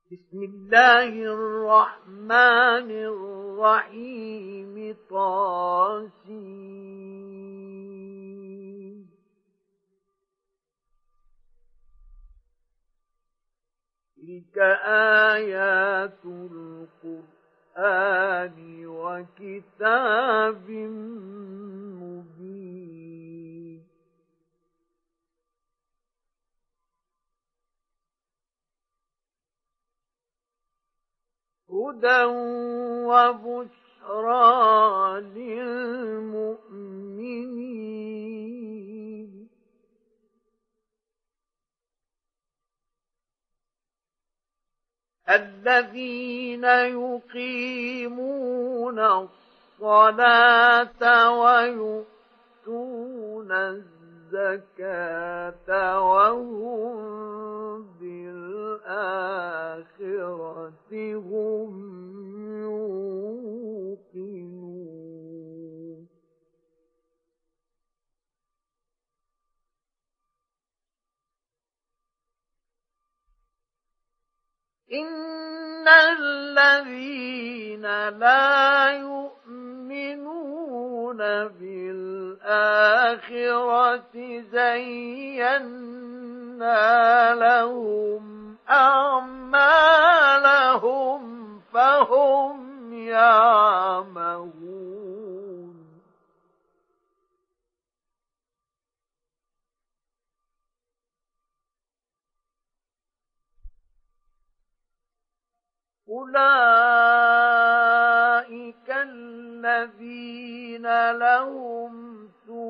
بسم الله الرحمن الرحيم طاسين تلك آيات القرآن وكتاب مبين هدى وبشرى للمؤمنين الذين يقيمون الصلاة ويؤتون الزكاة وهم بالآخرة هم يوقنون إن الذين لا يؤمنون بالآخرة زينا لهم أعمالهم فهم يعمهون أولئك الذين لهم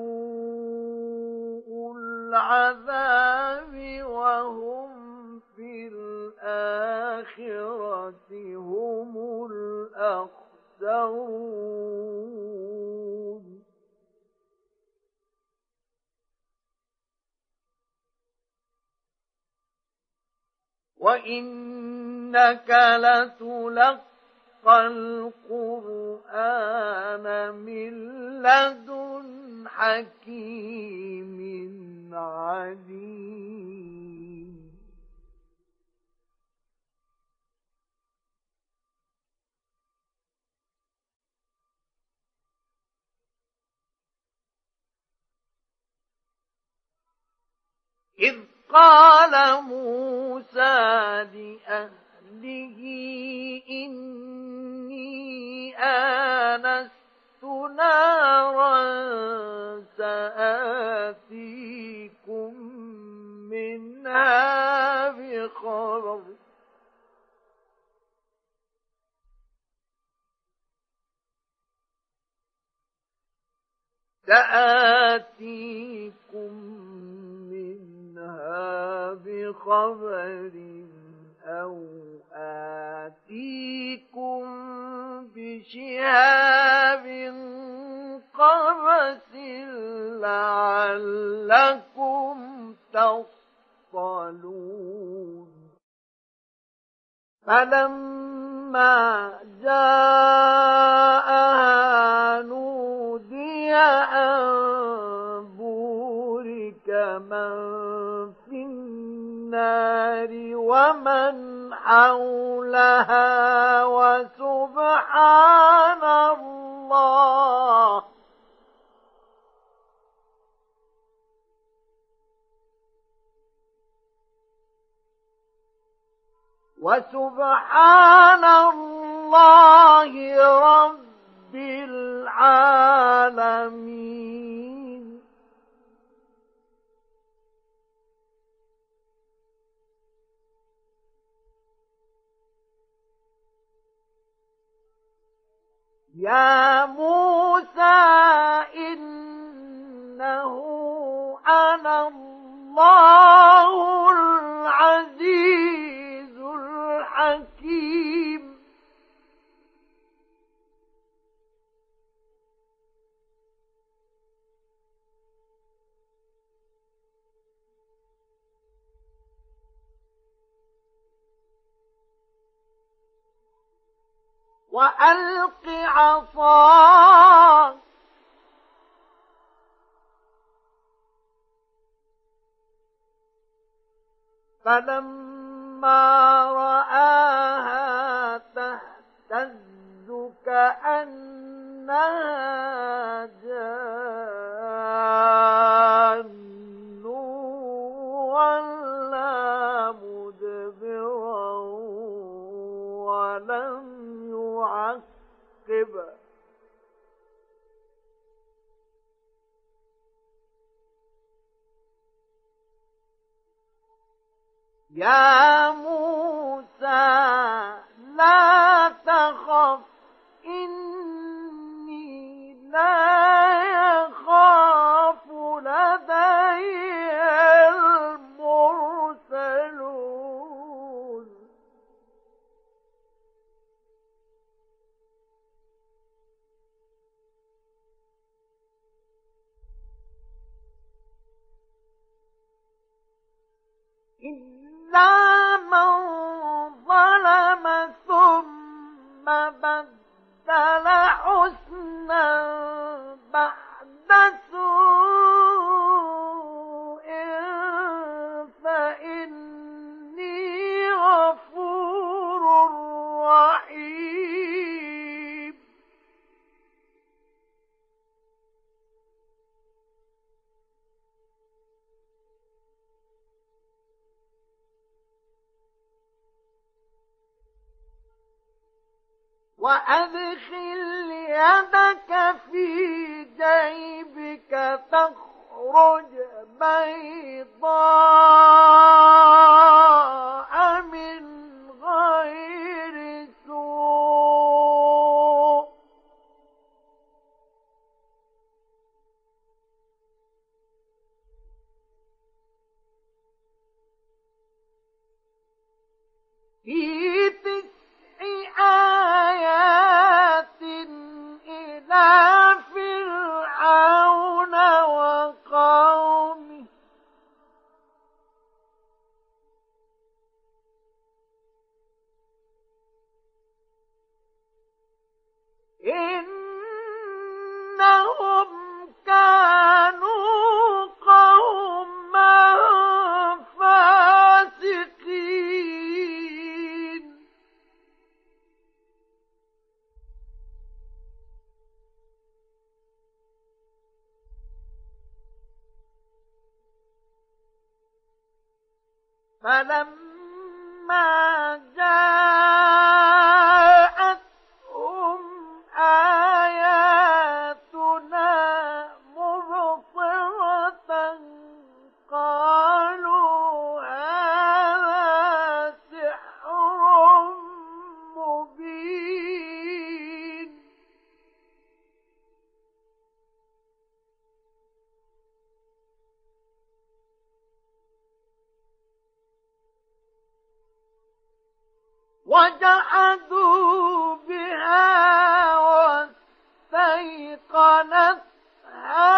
سوء العذاب وهم في الآخرة هم الأخسرون وإنك لتلقى القرآن من لدن حكيم عليم إذ قال موسى لأهله إني آنست نارا سآتيكم منها بخبر أو آتيكم بشهاب قبس لعلكم تصطلون فلما جاءها نودي أن بورك من في النار ومن حولها وسبحان الله رب العالمين يا موسى إنه أنا الله العزيز الحكيم وألق عصاك فلما رآها تهتز كأنها جان ولا مدبرا ولم يعقب يا موسى لا تخف إني لا يخاف لدي المرسلون إلا من ظلم ثم بدل حسنا بعد سوء فإني غفور رحيم وأدخل يدك في جيبك تخرج بيضاء من غير سوء في 9 آيات إلى فرعون وقومه إنهم كانوا قوما فاسقين فلما جاءتهم آياتنا مبصرة قالوا هذا سحر مبين وجحدوا بها واستيقنتها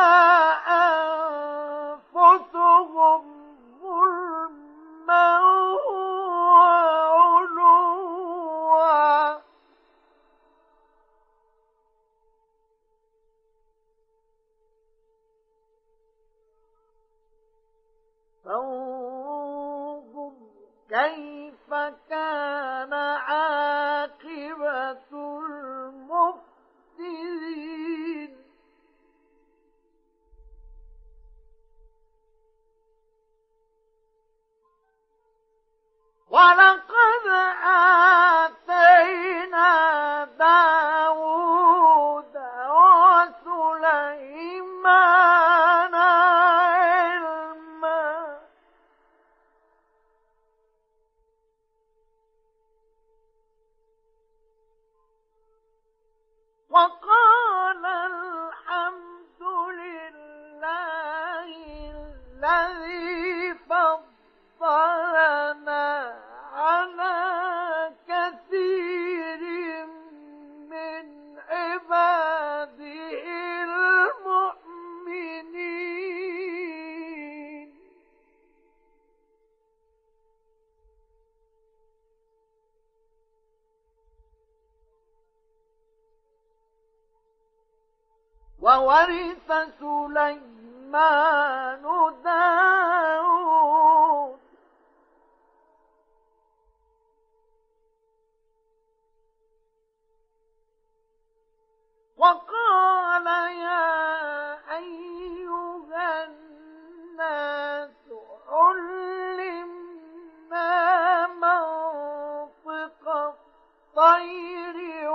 أنفسهم ظلما وعلوا فانظر كيف كان عاقبة المفسدين ولقد آتينا داود وسليمان علما وقال الحمد لله الذي فضلنا على كثير من عباده المؤمنين وورث سليمان داود وقال يا أيها الناس علمنا منطق الطير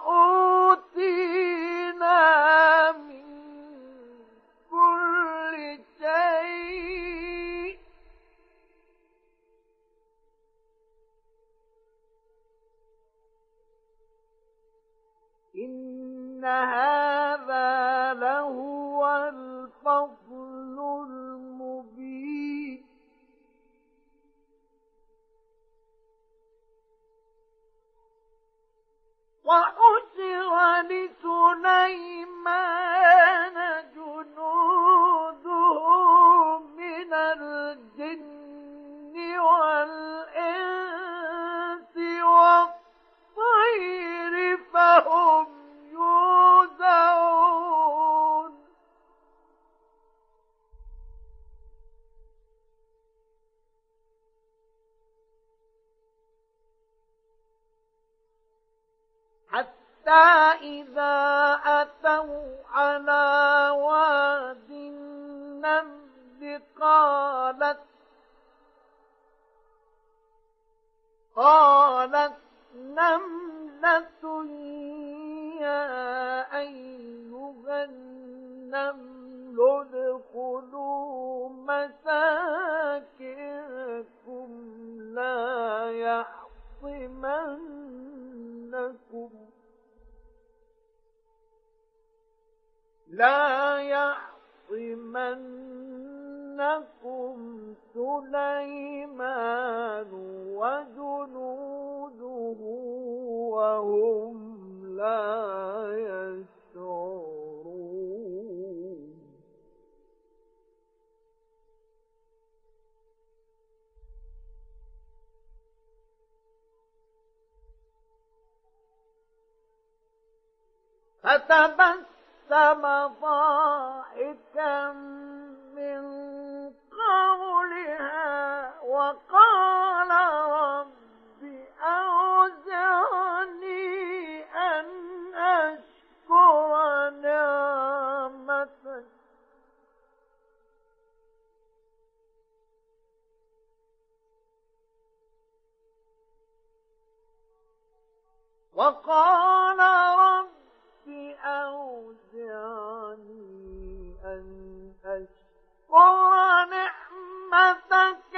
وأوتينا من كل شيء إن هذا لهو الفضل المبين وحشر لسليمان جنوده من الجن والإنس والطير فهم يوزعون حتى إذا أتوا على واد النمل قالت نملة يا أيها النمل ادخلوا مساكنكم لا يحطمنكم سليمان وجنوده وهم لا يشعرون فتبسم ضاحكا من قولها وقال رب أوزعني أن أشكر نعمتك وقال رب أوزعني أن أشكر نعمتك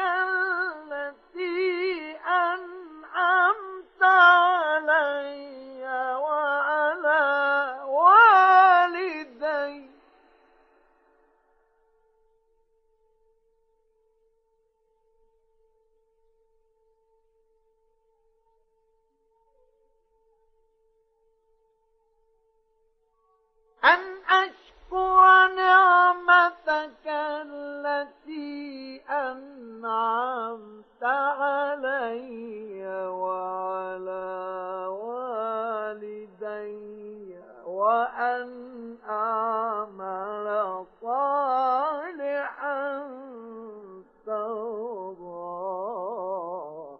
التي أنعمت علي وعلى والدي أن أشكر نعمتك التي أنعمت علي وعلى والدي وأن أعمل صالحا ترضاه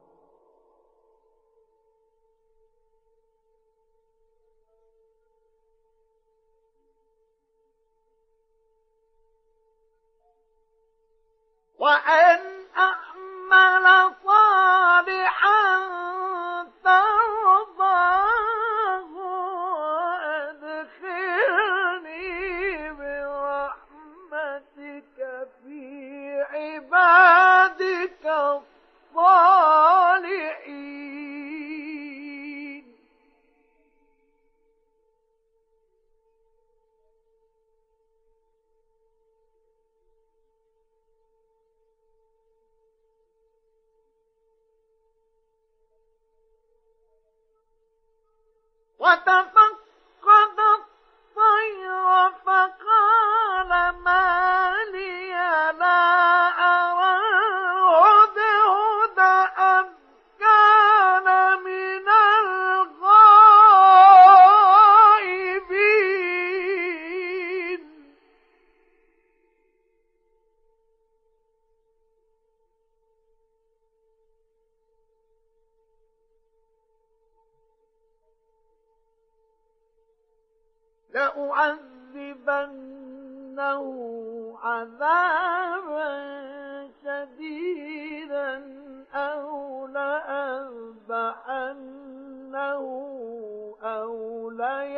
وأن أعمل صالحا ترضاه وأدخلني برحمتك في عبادك الصالحين وتفقد الطير فقال ما لي لا أرى الهدهد أم كان من الغائبين لأعذبنه عذابا شديدا أو لأذبحنه أو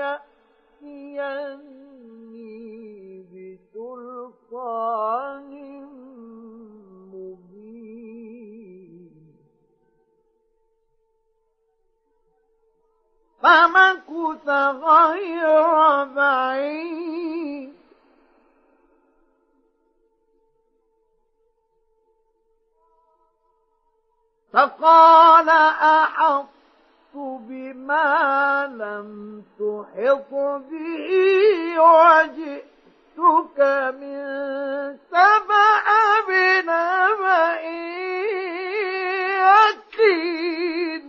ليأتيني بسلطان مبين. فمكث غير بعيد فقال أحطت بما لم تحط به وجئتك من سبأ بنبأ يقين.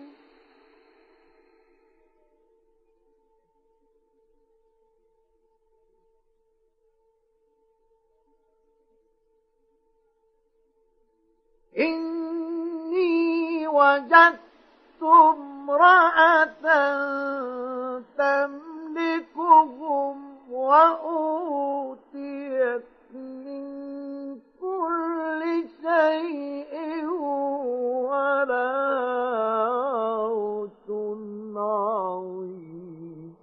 إني وجدت امرأة تملكهم وأوتيت من كل شيء ولها عرش عظيم.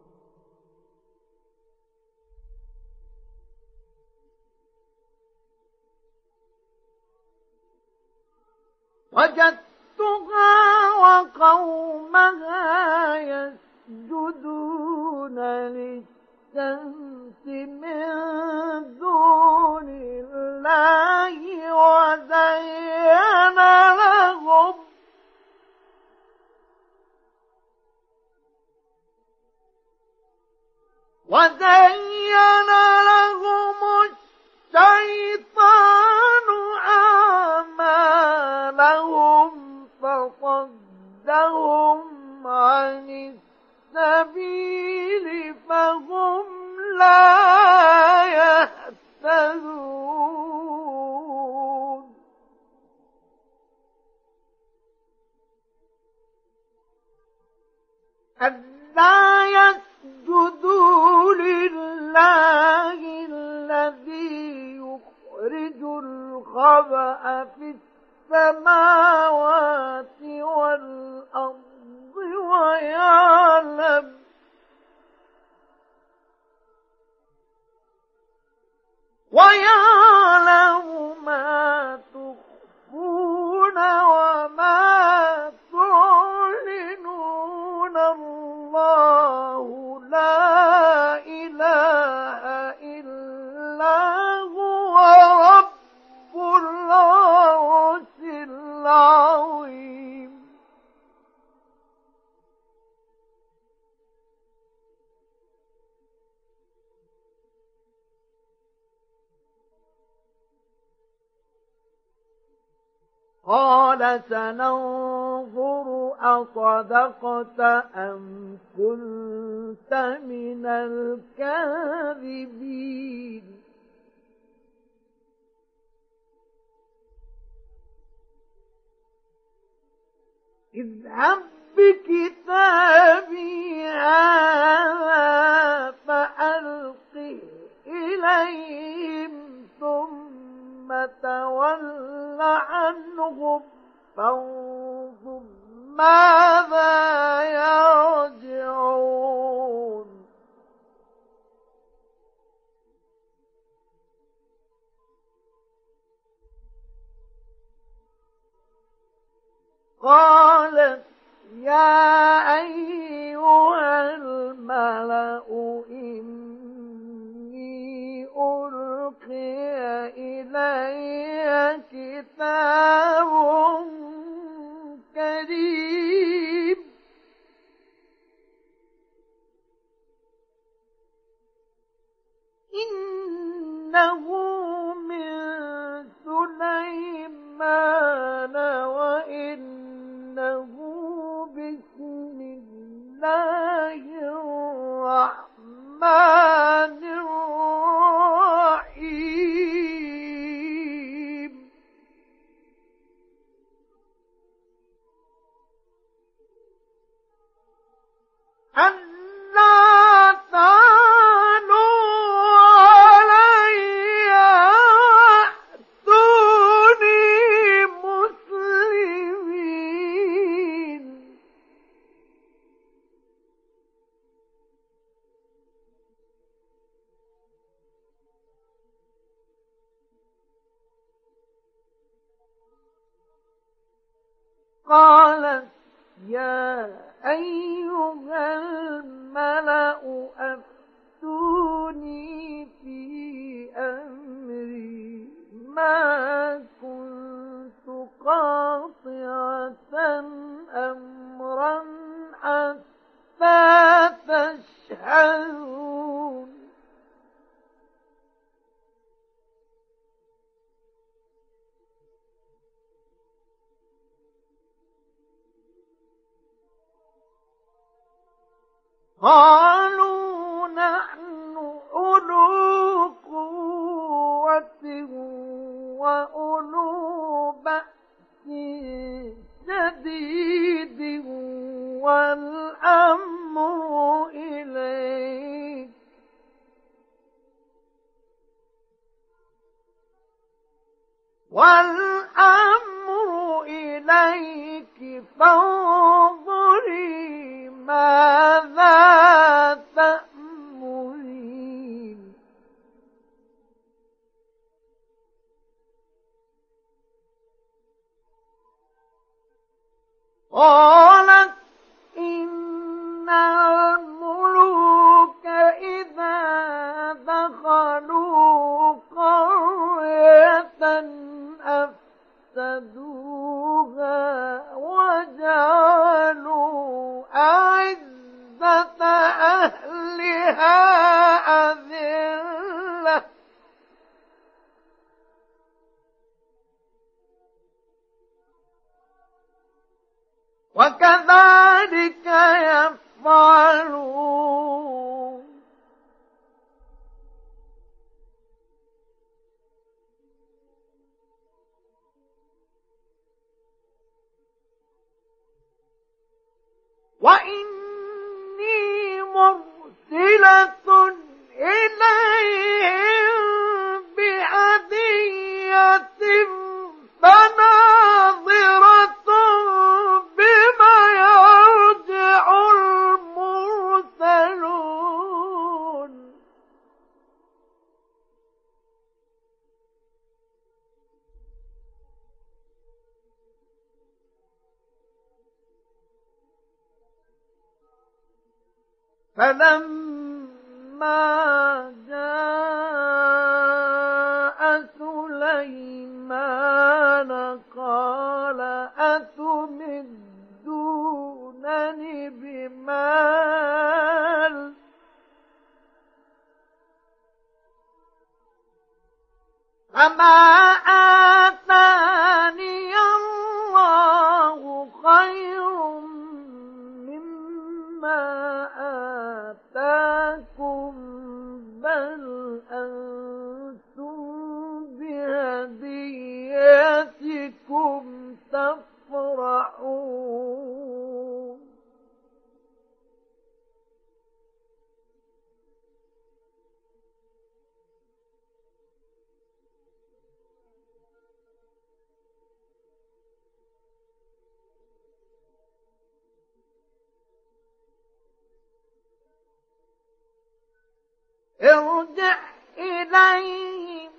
وجدتها وقومها يسجدون للشمس من دون الله وزين لهم الشيطان أعمالهم فصدهم عن السبيل فهم لا يهتدون. ألا يسجدوا لله الذي يخرج الخبأ في السماوات والأرض ويعلم ما تخفون وما تعلنون. الله لا إله إلا هو رب العرش العظيم. قال سننظر أصدقت أم كنت من الكاذبين. اذهب بكتابي هذا فألقه إليهم ثم تول عنهم فانظر ماذا يرجعون. قالت يا أيها الملأ إني ألقي إلي كتاب كريم إنه من سليمان وإنه بسم الله الرحمن الرحيم. ألا تعلوا قالت يا أيها الملأ أفتوني في أمري ما كنت قاطعة أمرا حتى تشهدون قالوا نحن أولو قوة وأولو بأس شديد والأمر إليك فانظري ماذا تأمرين قالت إن الملوك إذا دخلوا قرية أفسدوها وجعلوا أعزة أهلها أذلة وكذلك يفعلون وإني مرسلة إليهم بهدية فناظرة بما يرجع المرسلون فلما جاء سليمان قال أتمدونني بمال فما آتاني الله خير مما آتاكم بل أنتم بهديتكم تفرحون ارجع إليهم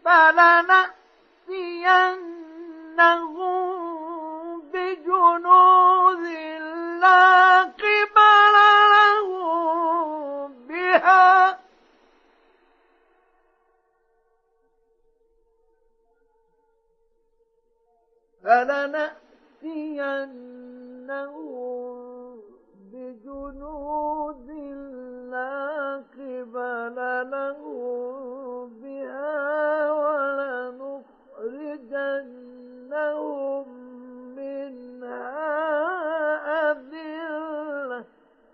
فلنأتينهم بجنود لا قبل لهم بها لا قبل لهم بها ولنخرجنهم منها أذلة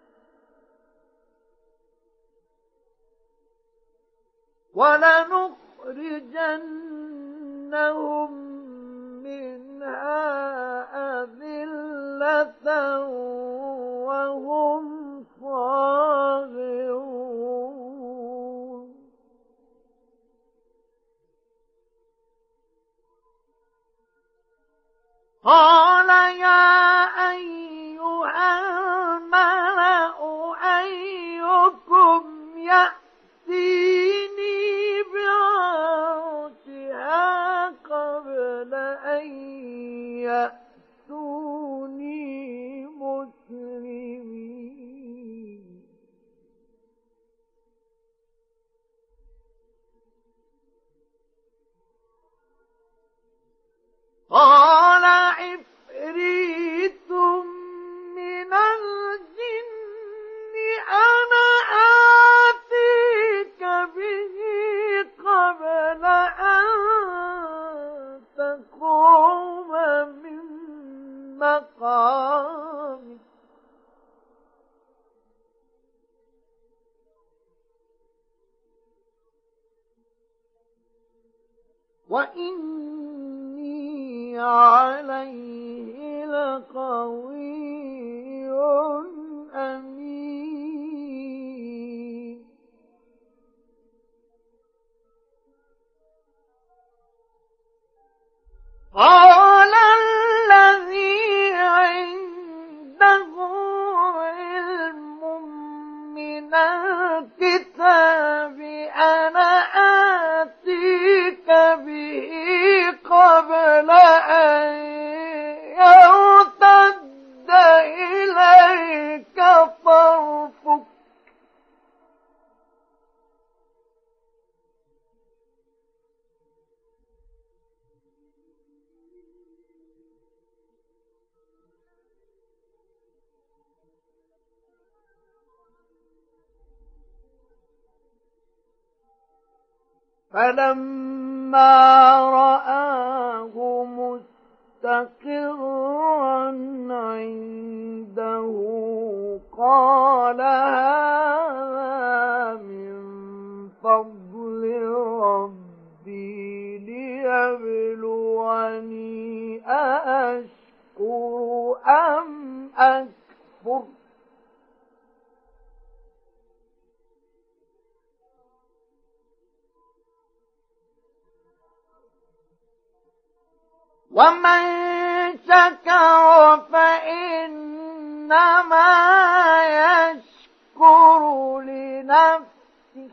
وهم صاغرون قال يا أيها الملأ أيكم يأتيني بعرشها قبل أن يأتون وإني عليه لقوي أمين. قال الذي عنده علم من الكتاب أنا آتيك به قبل أن يرتد إليك طرفك فلما رآه مستقرا عنده قال هذا من فضل ربي ليبلوني أأشكر أم أكفر ومن شكر فإنما يشكر لنفسه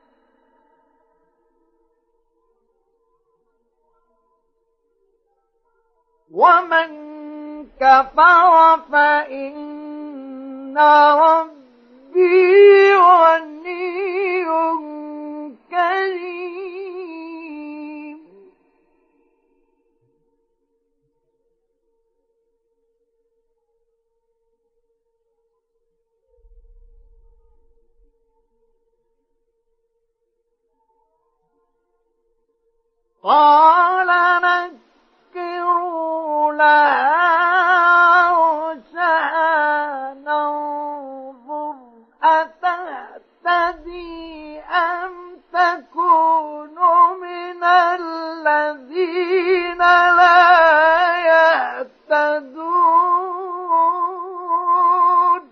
ومن كفر فإن ربي غني كريم. قال نكروا لها عرشها ننظر أتهتدي أم تكون من الذين لا يهتدون.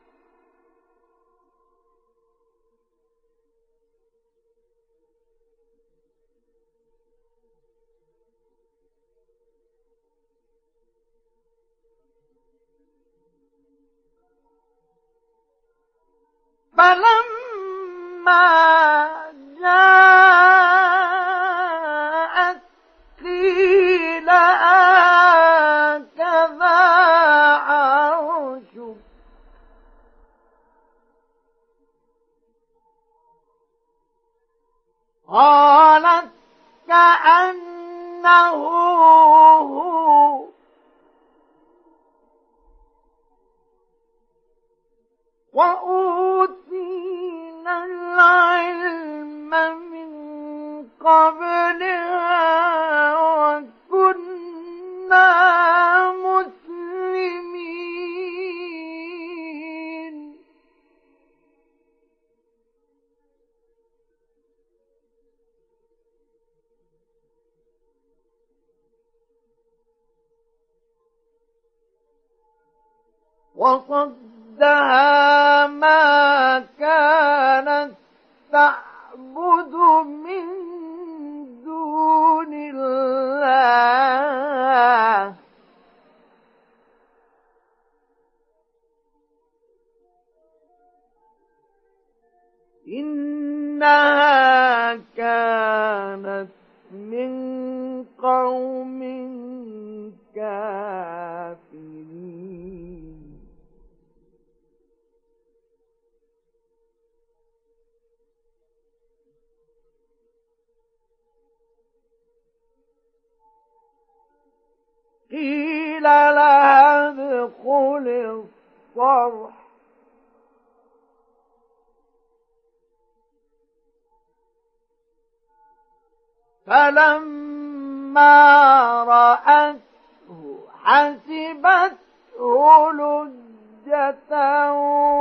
فلما جاءت قيل هكذا عرشك قالت كأنه هو وأوتينا العلم من قبلها وكنا مسلمين. وصدها ما كانت تعبد من دون الله إنها كانت من قوم كافرين. قيل لها ادخل الصرح فلما رأته حسبته لجة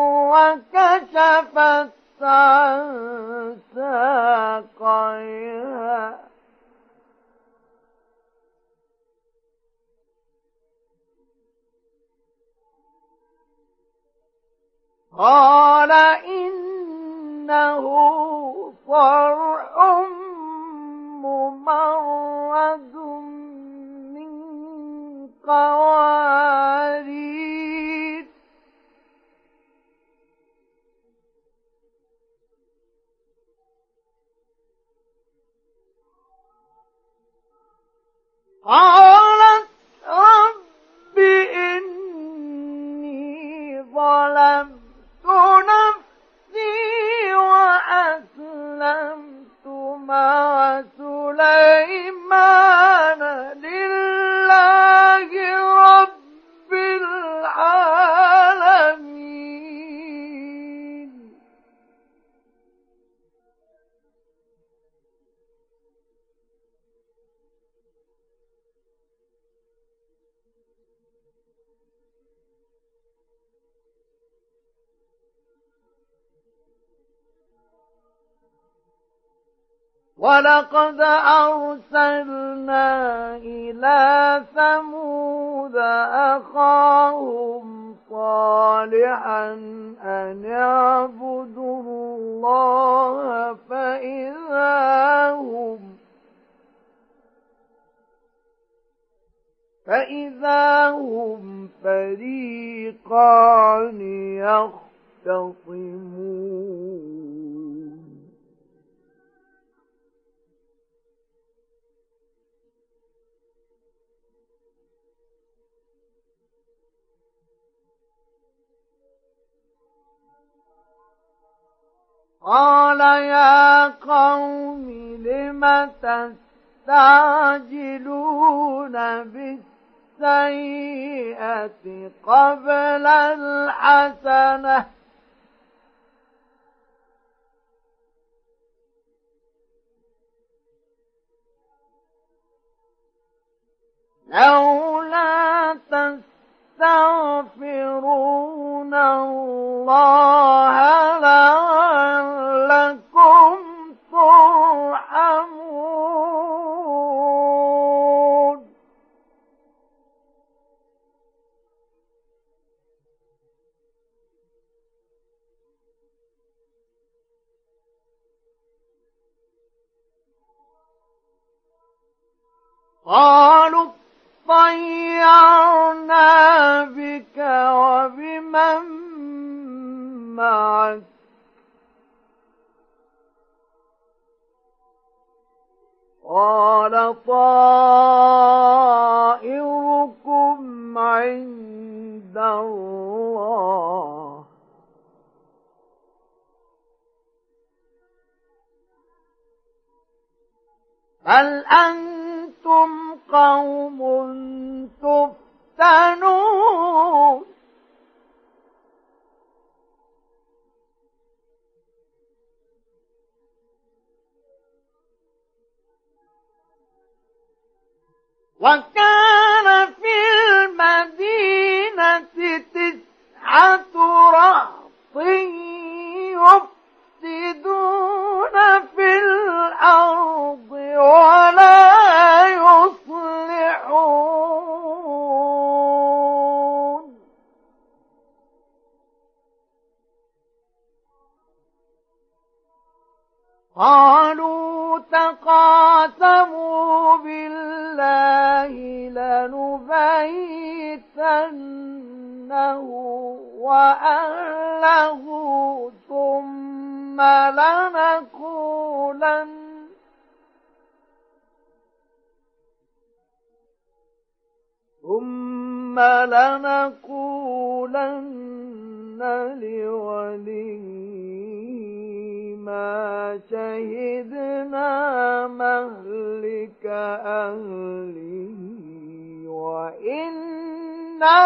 وكشفت عن ساقيها قال إنه صرح ممرد من قوارير قالت رب إني ظلمت نفسي وأسلمت مع سليمان لله رب العالمين ولقد أرسلنا إلى ثمود أخاهم صالحا أن اعبدوا الله فإذا هم فريقان يختصمون قال يا قوم لم تستعجلون بالسيئة قبل الحسنة لولا تستغفرون الله لعلكم ترحمون قالوا طيرنا بك وبمن معك قال طائركم عند الله بل أنتم قوم تفتنون وكان في المدينة 9 رهط يفسدون في الأرض ولا يصلحون قالوا تقاسموا بالله لنبيتنه وأهله ثم لنقولن لوليه ما شهدنا مهلك أهله وإنا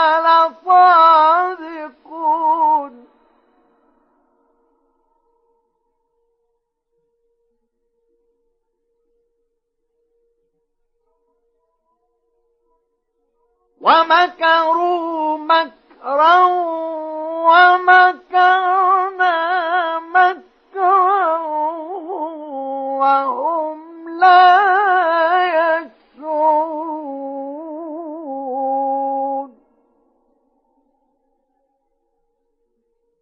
لصادقون ومكروا مكرا ومكرنا مكرا وهم لا يشعرون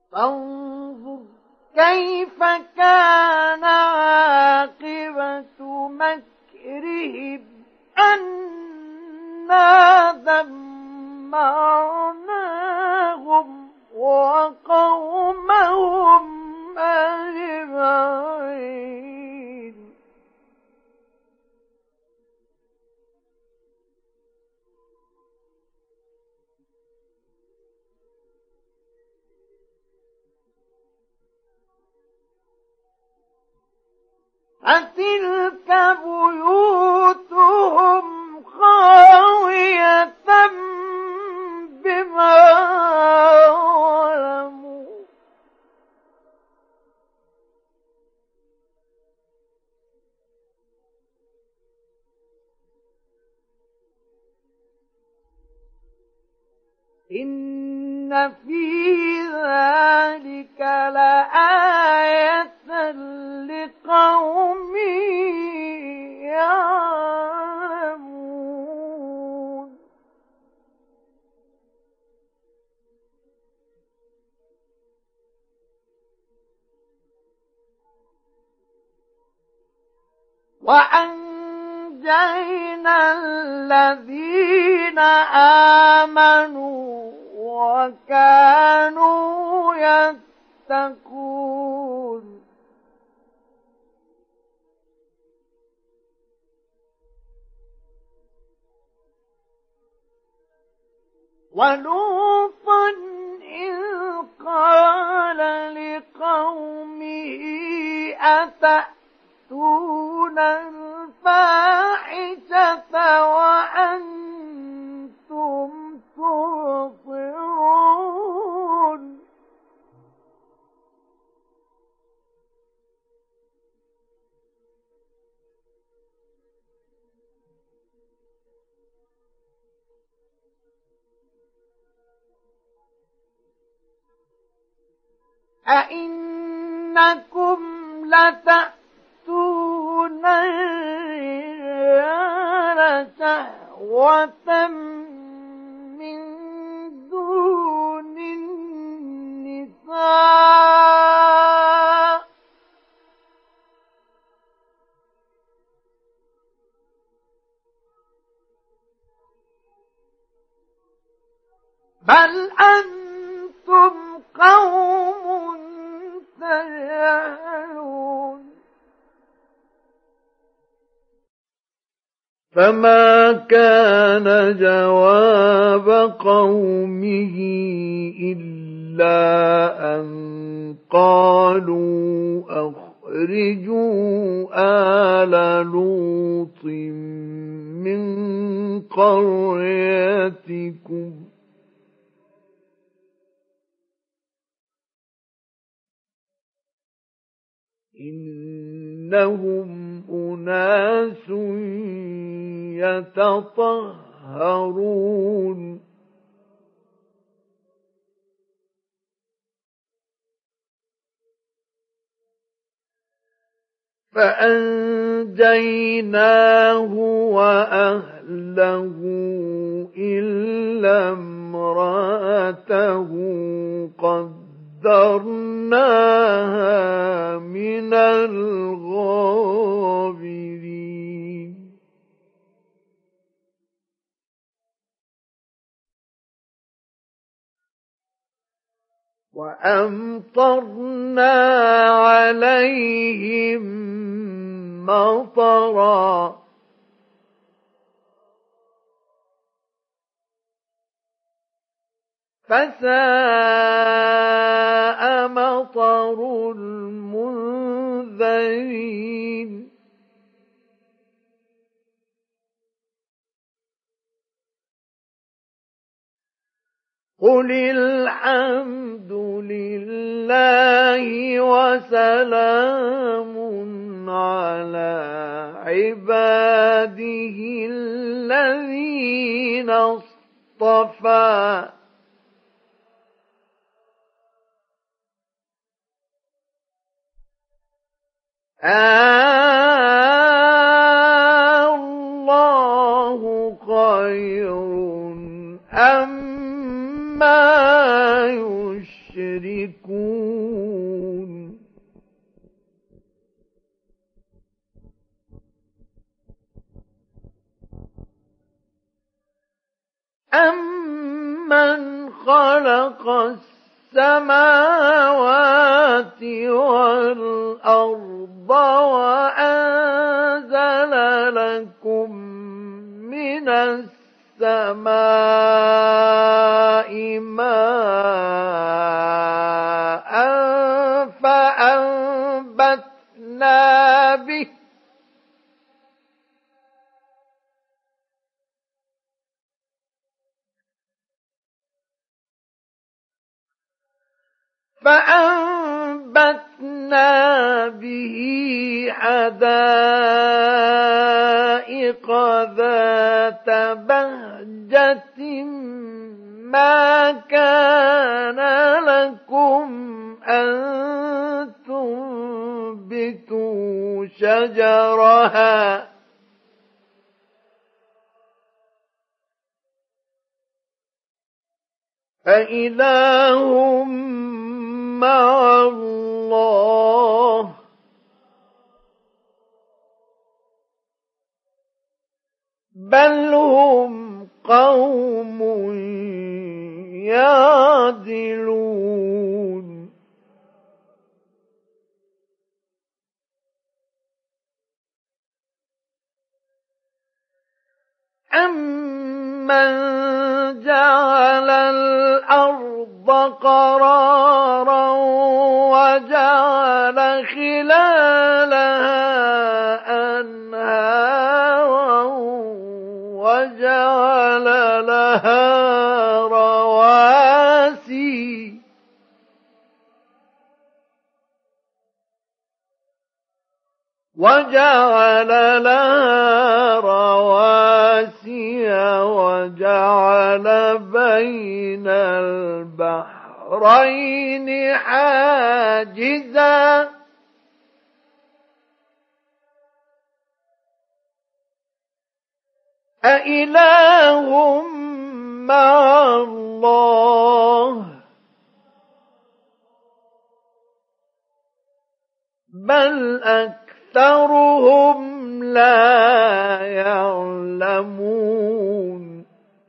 فانظر كيف كان عاقبة مكرهم أنا دمرناهم وقومهم أجمعين. فتلك بيوتهم خاوية بما ظلموا إن في ذلك لآية لقوم يعلمون. وأنجينا الذين آمنوا وكانوا يتقون. ولوطا إذ قال لقومه أتأتون الفاحشة وأنتم تبصرون أئنكم لتأتون الرجال شهوة من دون النساء بل أنتم قوم تجهلون. فما كان جواب قومه إلا أن قالوا أخرجوا آل لوط من قريتكم إنهم أناس يتطهرون. فأنجيناه وأهله إلا امرأته قدرناها من الغابرين. وأمطرنا عليهم مطرا فساء مطر المنذرين. قل الحمد لله وسلام على عباده الذين اصطفى الله خير أما يشركون. يشركون أَمَّنْ خَلَقَ السَّمَاوَاتِ وَالْأَرْضَ وَأَنزَلَ لَكُم مِّنَ السَّمَاءِ مَاءً فَأَنبَتْنَا بِهِ حَدَائِقَ ذَاتَ بَهْجَةٍ مَا كَانَ لَكُمْ أَن تُنبِتُوا شَجَرَهَا أَإِلَٰهٌ مَّعَ اللَّهِ بَلْ هُمْ قَوْمٌ يَعْدِلُونَ أَمَّنْ جَعَلَ الْأَرْضَ قَرَارًا وَجَعَلَ خِلَالَهَا أَنْهَارًا وَجَعَلَ لَهَا رواسي وجعل بين البحرين حاجزا أإله مع الله بل أكثرهم لا يعلمون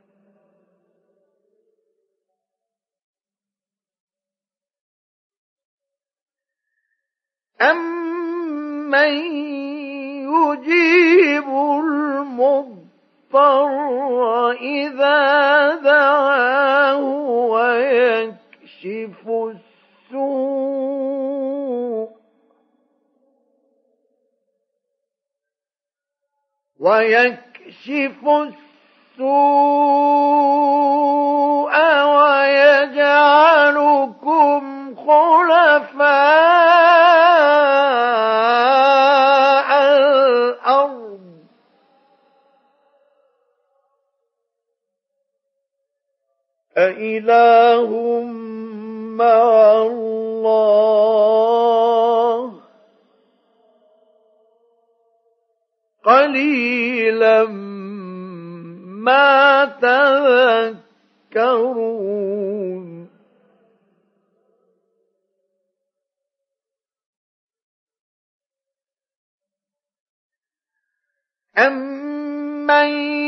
أَمَّن يُجِيبُ الْمُضْطَرَّ إِذَا دَعَاهُ وَيَكْشِفُ السُّوءَ وَيَجْعَلُكُمْ خُلَفَاءَ الْأَرْضِ أَإِلَٰهٌ مَّعَ اللَّهِ قَلِيلًا مَا تَذَكَّرُونَ أَمَّن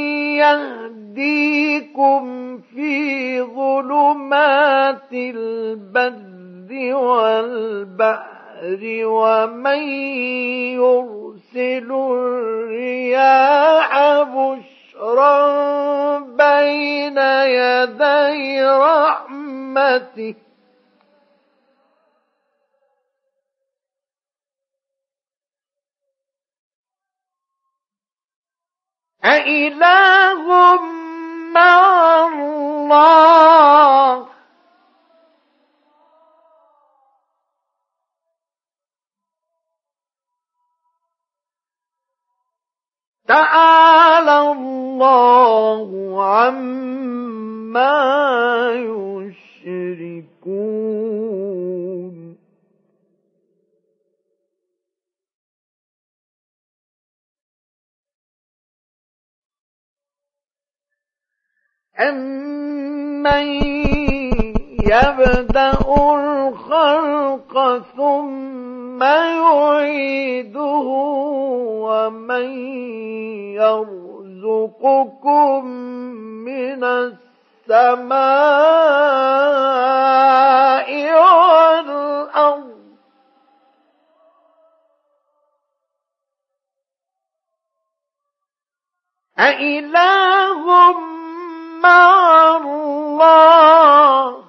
يَهْدِيكُمْ فِي ظُلُمَاتِ الْبَرِّ وَالْبَحْرِ وَمَن يُرْسِلُ الرِّيَاحَ بُشْرًا بَيْنَ يَدَيْ رَحْمَتِهِ أإله مع الله تعالى الله عما يشركون أَمَّن يَبْدَأُ ثم يعيده ومن يرزقكم من السماء والأرض أإله مع الله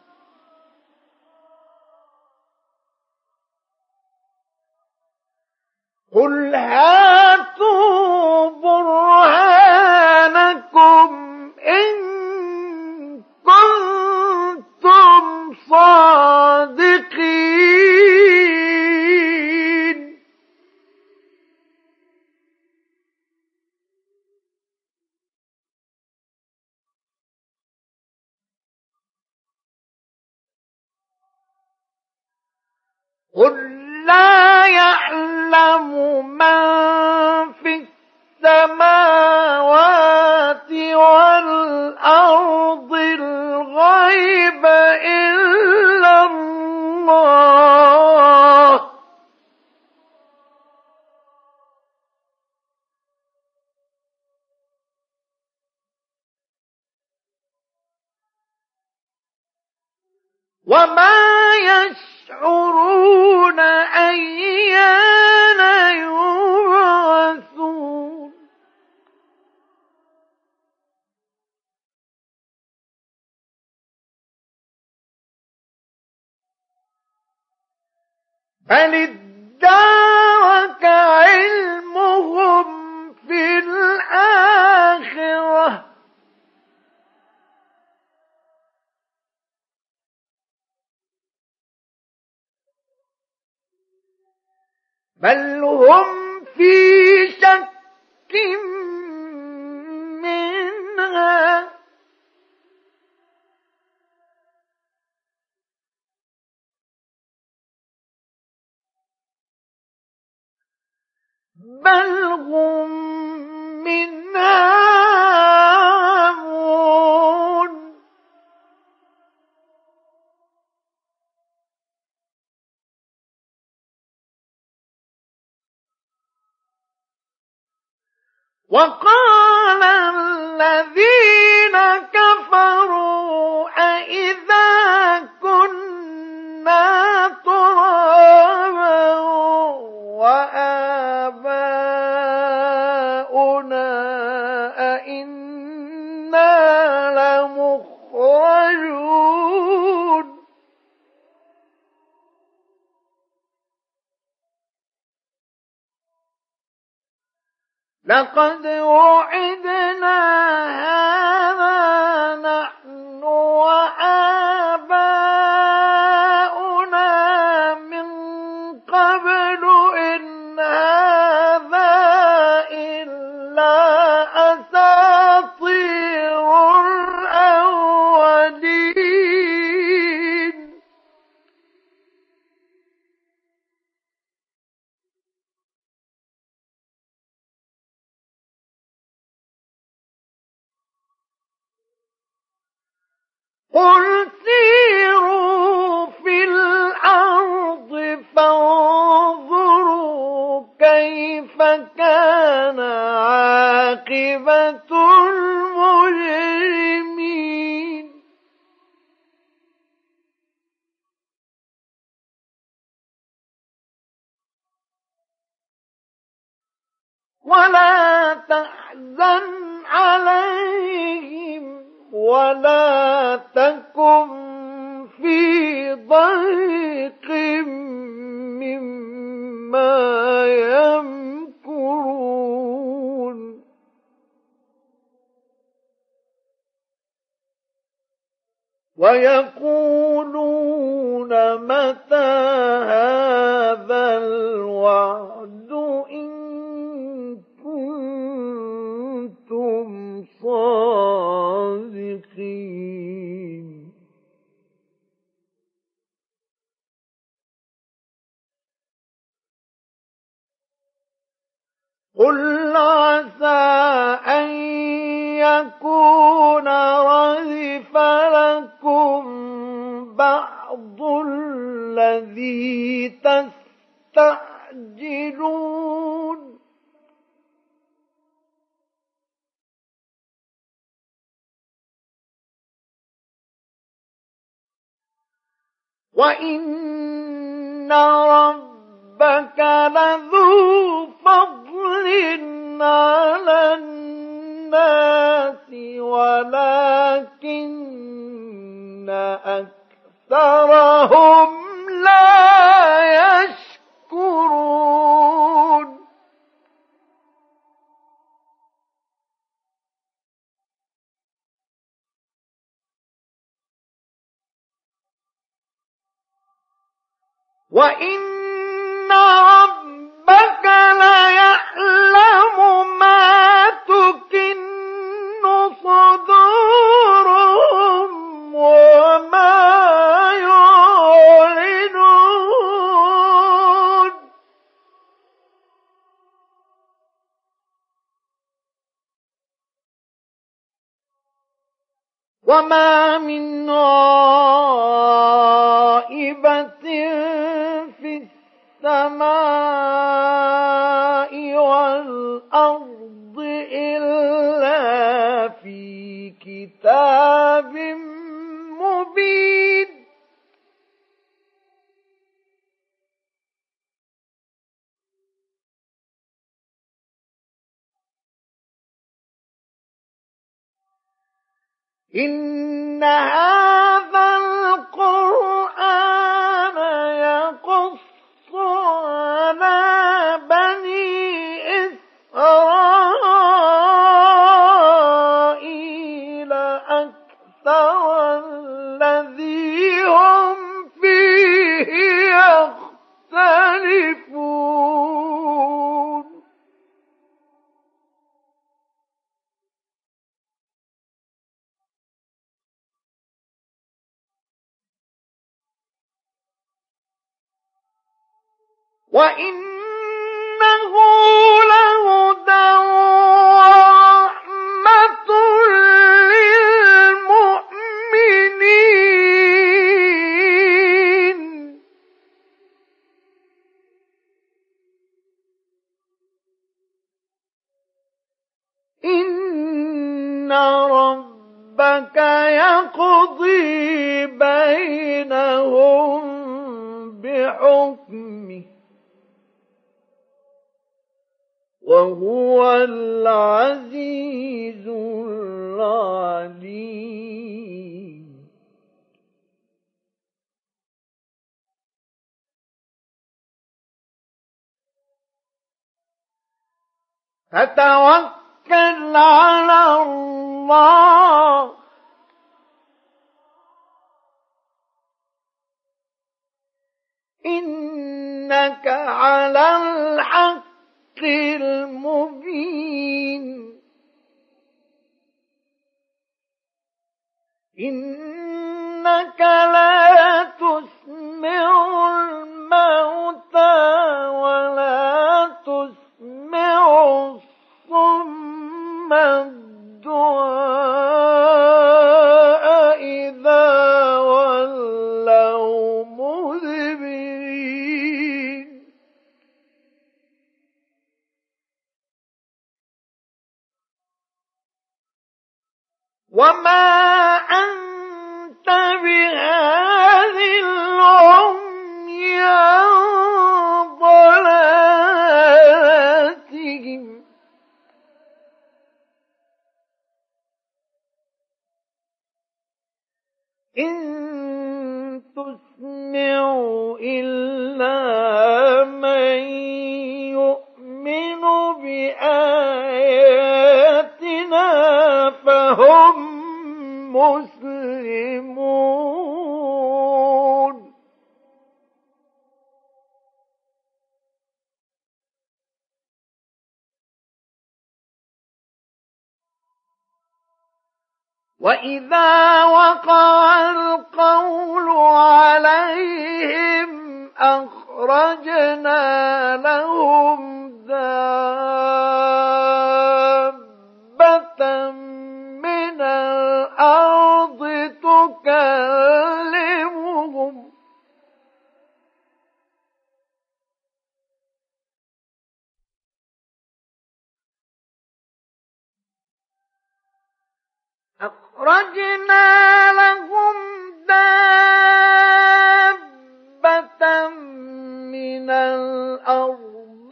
قل هاتوا برهانكم إن كنتم صادقين قل لا يعلم من في السماوات والأرض الغيب إلا الله وما يشعرون أيان يبعثون بل ادارك علمهم في الآخرة بل هم في شك منها بل هم منها عمون وقال الذين كفروا أإذا كنا ترابا وآباؤنا أئنا لمخرجون لقد وعدنا هذا نحن وآباؤنا من قبل إن هذا إلا أساطير الأولين قل سيروا في الأرض فانظروا كيف كان عاقبة المجرمين ولا تحزن عليهم ولا تكن في ضيق مما يمكرون ويقولون متى هذا الوعد إن كنتم صادقين قل عسى أن يكون ردف لكم بعض الذي تستعجلون وإن ربك لذو فضل على الناس ولكن أكثرهم لا يشكرون وإن ربك ليعلم ما تكن صدورهم وما يعلنون وما من غائبة في السماء والأرض إلا في كتاب مبين إن هذا القرآن يقص على بني إسرائيل أكثر الذي هم فيه يختلفون وإنه لهدى ورحمة للمؤمنين إن ربك يقضي بينهم بحكمه وهو العزيز العليم فتوكل على الله إنك على الحق المبين إنك لا تسمع الموتى ولا تسمع الصم الدعاء إذا ولوا مدبرين وما أنت بهاد العمي عن ضلالتهم إن تسمع إلا من يؤمن بآياتنا فهم مسلمون وإذا وقع القول عليهم أخرجنا لهم دابة من الأرض تكلمهم أخرجنا لهم دابة من الأرض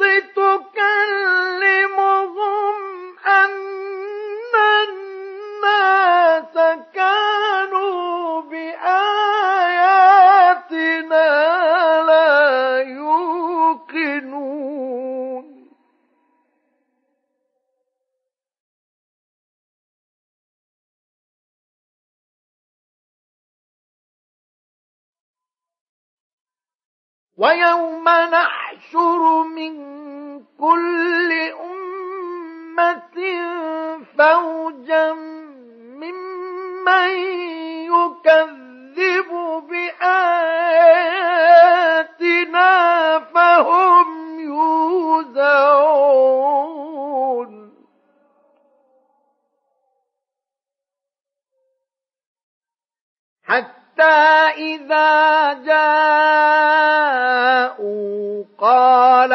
تكلمهم أن الناس كانوا بآياتنا لا يوقنون ويوم نحشر من كل أمة فوجا ممن يكذب بآياتنا فهم يوزعون حتى إذا جاءوا قال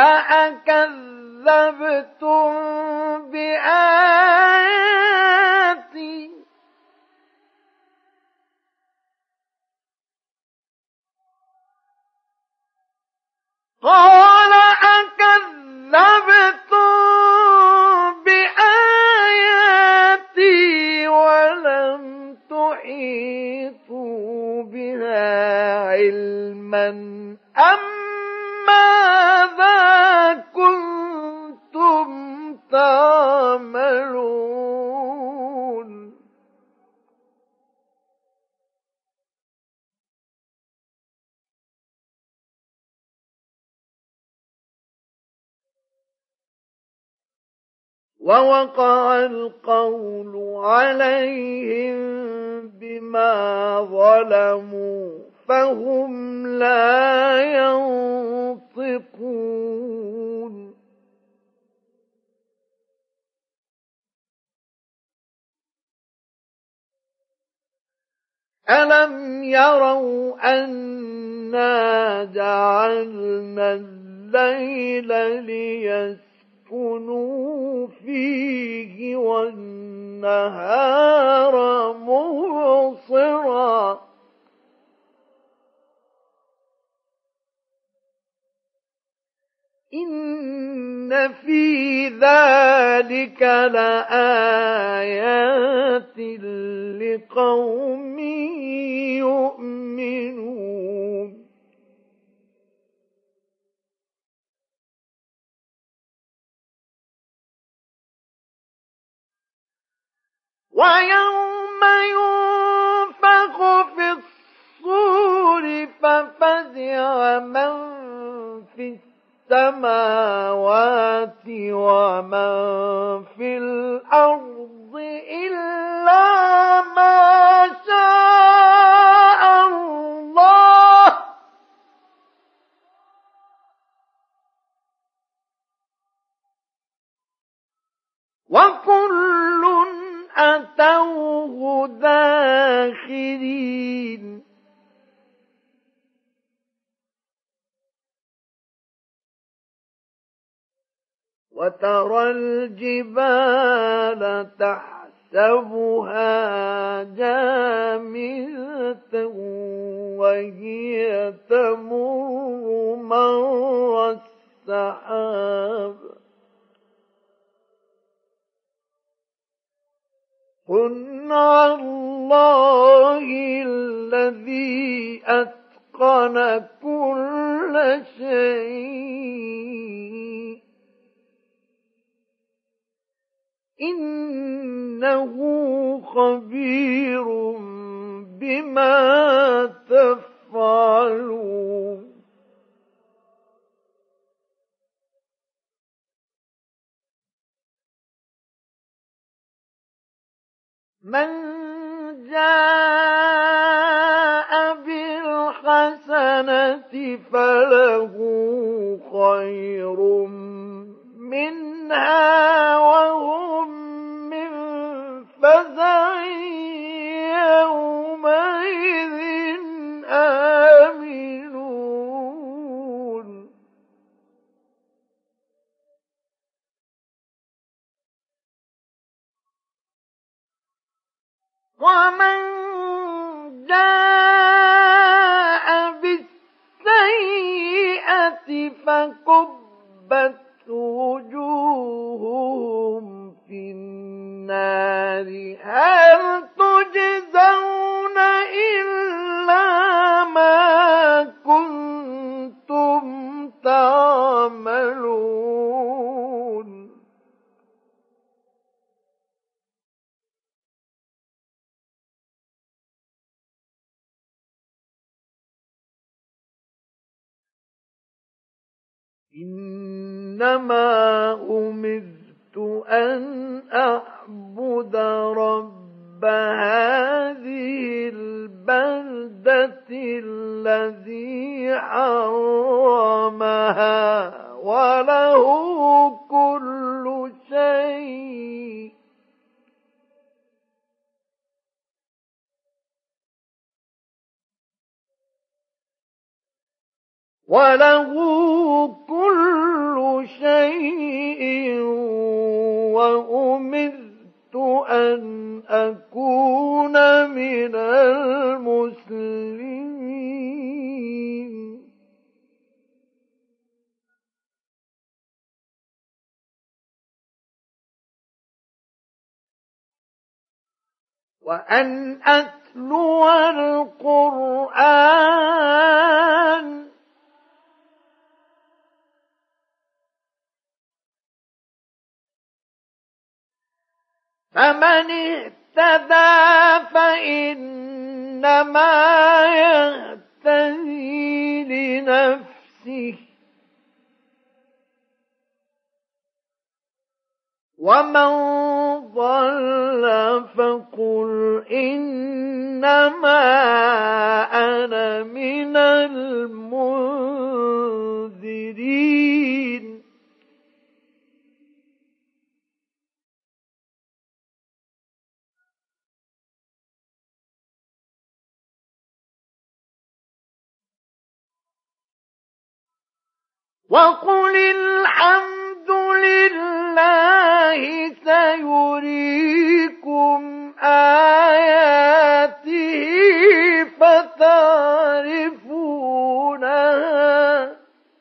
أكذبتم بآياتي قال أكذبتم بآياتي ولم تحيطوا بها علما أم ماذا كنتم تعملون ووقع القول عليهم بما ظلموا فهم لا ينطقون ألم يروا أنا جعلنا الليل ليسكنوا فيه والنهار مبصرا إن في ذلك لآيات لقوم يؤمنون ويوم ينفخ في الصور ففزع من في السماوات ومن في الأرض إلا ما شاء الله وكل أتوه داخرين وترى الجبال تحسبها جامدة وهي تمر مر السحاب صنع الله الذي أتقن كل شيء إنه خبير بما تفعلون من جاء بالحسنة فله خير منها وهم من فزع يومئذ آمنون ومن جاء بالسيئة فكبت وجوههم في النار هل تجزون إلا ما كنتم تعملون إنما أمرت أن أعبد رب هذه البلدة الذي حرمها وله كل شيء وأمرت أن أكون من المسلمين وأن أتلو القرآن فمن اهتدى فإنما يهتدي لنفسه ومن ضل فقل إنما أنا من المنذرين وقل الحمد لله سيريكم آياته فتعرفونها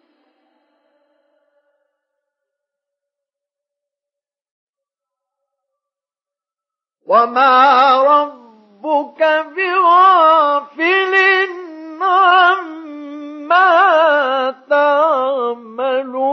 وما ربك بغافل عما تعملون